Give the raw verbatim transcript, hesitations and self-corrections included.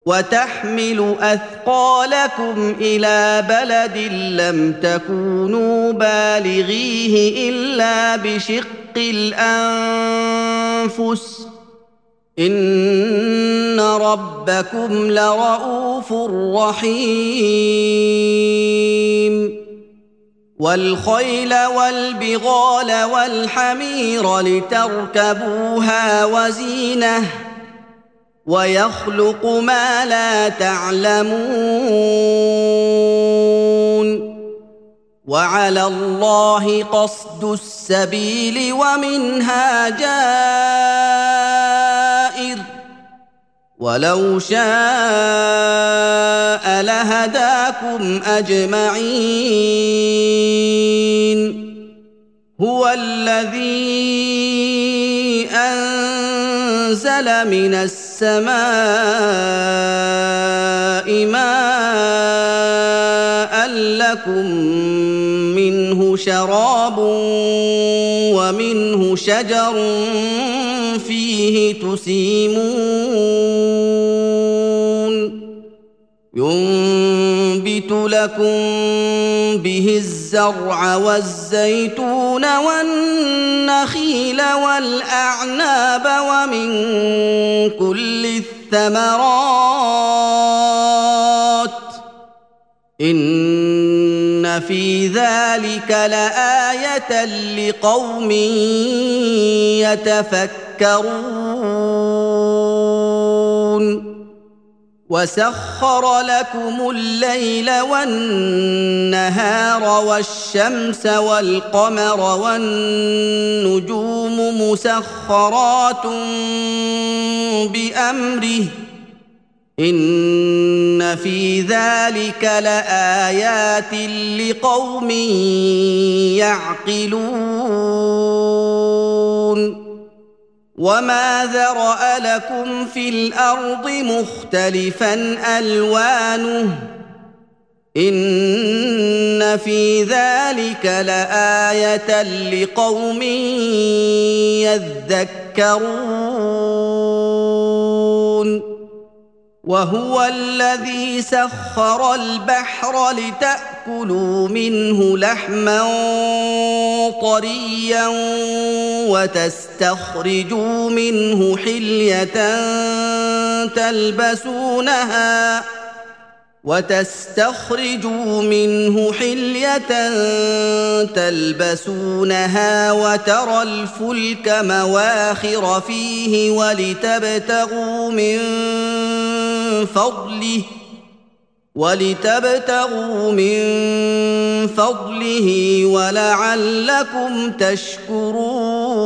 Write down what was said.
وتحمل أثقالكم إلى بلد لم تكونوا بالغيه إلا بشق الأنفس إن ربكم لرءوف رحيم والخيل والبغال والحمير لتركبوها وزينه ويخلق ما لا تعلمون وعلى الله قصد السبيل ومنها جائر ولو شاء لهداكم أجمعين هو الذي أنزل من السماء ماء لكم منه شراب ومنه شجر فيه تسيمون ينبت لكم به الزرع والزيتون والنخيل والأعناب ومن كل الثمرات إن في ذلك لآية لقوم يتفكرون وسخر لكم الليل والنهار والشمس والقمر والنجوم مسخرات بأمره إن في ذلك لآيات لقوم يعقلون وما ذرأ لكم في الأرض مختلفا ألوانه إن في ذلك لآية لقوم يذكرون وهو الذي سخر البحر لتأكلوا منه لحما طريا وتستخرجوا منه حلية تلبسونها وتستخرجوا منه حلية تلبسونها وترى الفلك مواخر فيه ولتبتغوا من فضله ولتبتغوا من فضله ولعلكم تشكرون